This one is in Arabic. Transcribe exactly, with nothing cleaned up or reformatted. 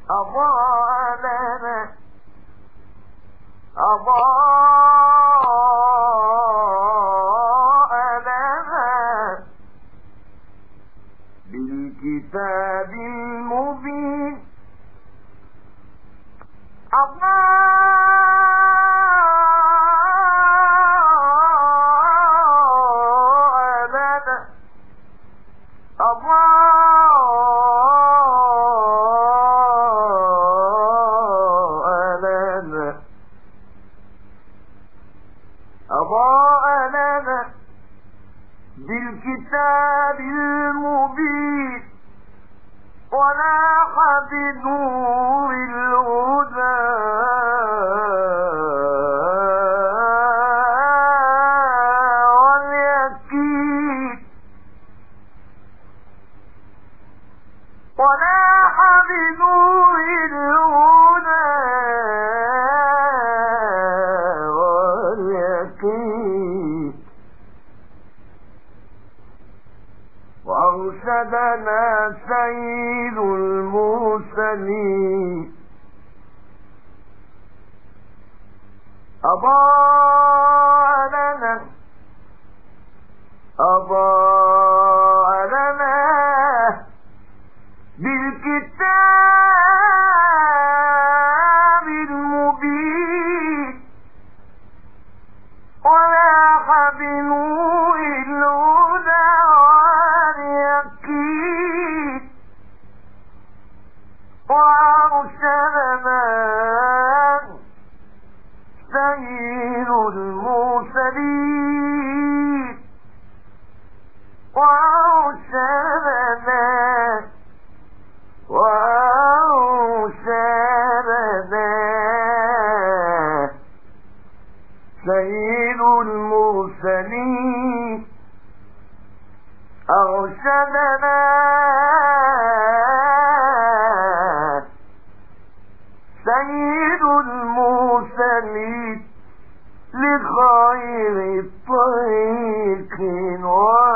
أضاء لنا أضاء لنا بالكتاب المبين أضاء لنا أضاء لنا بالكتاب المبين ولاح بنور الهدى واليقين ولاح بنور الهدى واليقين وأرشدنا سيد المرسلين أضاء لنا أضاء لنا بالكتاب المبين ولاح بنور الهدى واليقين وأرشدنا سيد المرسلين وأرشدنا وأرشدنا سيد المرسلين أرشدنا سيد المرسلين لخير طريق